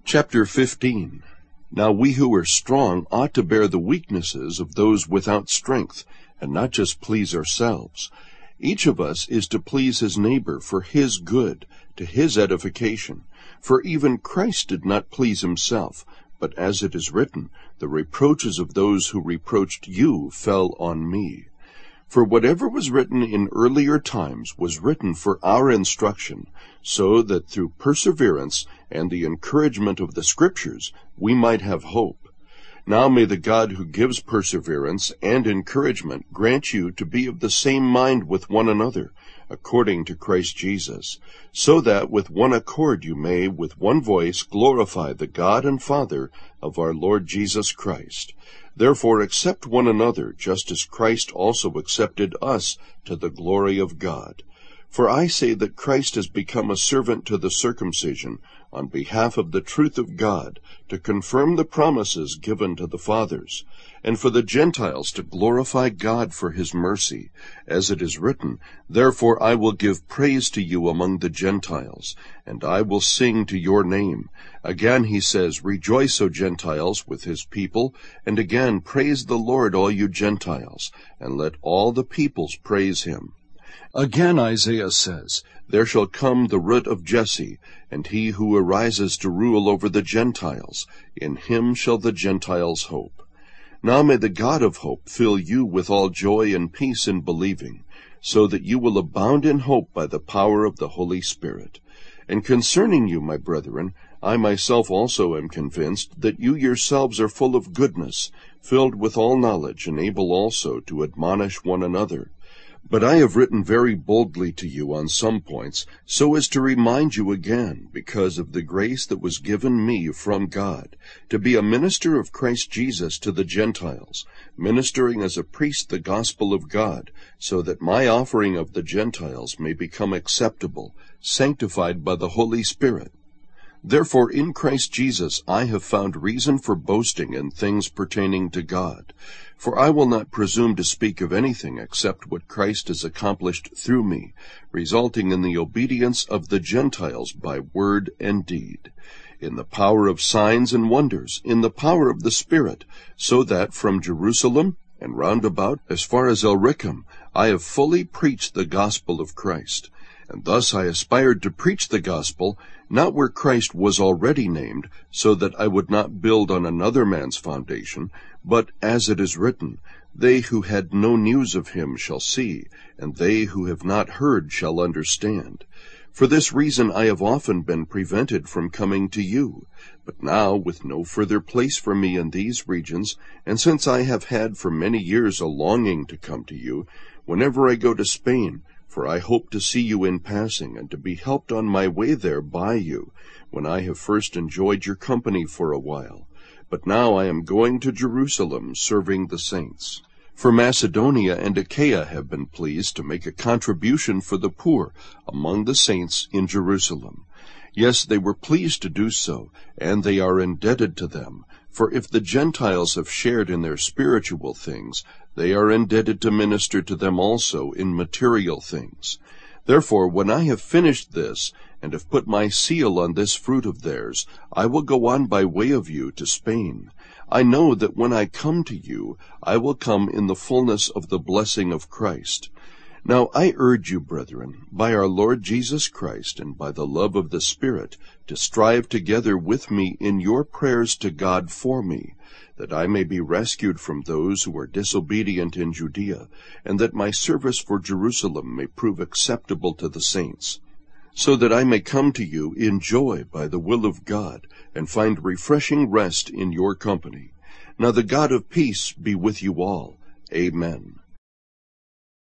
Chapter 15. Now we who are strong ought to bear the weaknesses of those without strength, and not just please ourselves. Each of us is to please his neighbor for his good, to his edification. For even Christ did not please himself, but as it is written, the reproaches of those who reproached you fell on me. For whatever was written in earlier times was written for our instruction, so that through perseverance and the encouragement of the Scriptures we might have hope. Now may the God who gives perseverance and encouragement grant you to be of the same mind with one another, according to Christ Jesus, so that with one accord you may with one voice glorify the God and Father of our Lord Jesus Christ. Therefore accept one another, just as Christ also accepted us to the glory of God. For I say that Christ has become a servant to the circumcision on behalf of the truth of God, to confirm the promises given to the fathers, and for the Gentiles to glorify God for his mercy, as it is written, Therefore I will give praise to you among the Gentiles, and I will sing to your name. Again he says, Rejoice, O Gentiles, with his people, and again praise the Lord, all you Gentiles, and let all the peoples praise him. Again Isaiah says, There shall come the root of Jesse, and he who arises to rule over the Gentiles. In him shall the Gentiles hope. Now may the God of hope fill you with all joy and peace in believing, so that you will abound in hope by the power of the Holy Spirit. And concerning you, my brethren, I myself also am convinced that you yourselves are full of goodness, filled with all knowledge, and able also to admonish one another. But I have written very boldly to you on some points, so as to remind you again, because of the grace that was given me from God, to be a minister of Christ Jesus to the Gentiles, ministering as a priest the gospel of God, so that my offering of the Gentiles may become acceptable, sanctified by the Holy Spirit. Therefore in Christ Jesus I have found reason for boasting in things pertaining to God. For I will not presume to speak of anything except what Christ has accomplished through me, resulting in the obedience of the Gentiles by word and deed, in the power of signs and wonders, in the power of the Spirit, so that from Jerusalem and round about as far as Illyricum I have fully preached the gospel of Christ. And thus I aspired to preach the gospel, not where Christ was already named, so that I would not build on another man's foundation, but as it is written, They who had no news of him shall see, and they who have not heard shall understand. For this reason I have often been prevented from coming to you. But now, with no further place for me in these regions, and since I have had for many years a longing to come to you, whenever I go to Spain, for I hope to see you in passing, and to be helped on my way there by you, when I have first enjoyed your company for a while. But now I am going to Jerusalem, serving the saints. For Macedonia and Achaia have been pleased to make a contribution for the poor among the saints in Jerusalem. Yes, they were pleased to do so, and they are indebted to them. For if the Gentiles have shared in their spiritual things, they are indebted to minister to them also in material things. Therefore, when I have finished this, and have put my seal on this fruit of theirs, I will go on by way of you to Spain. I know that when I come to you, I will come in the fullness of the blessing of Christ. Now I urge you, brethren, by our Lord Jesus Christ, and by the love of the Spirit, to strive together with me in your prayers to God for me, that I may be rescued from those who are disobedient in Judea, and that my service for Jerusalem may prove acceptable to the saints, so that I may come to you in joy by the will of God, and find refreshing rest in your company. Now the God of peace be with you all. Amen.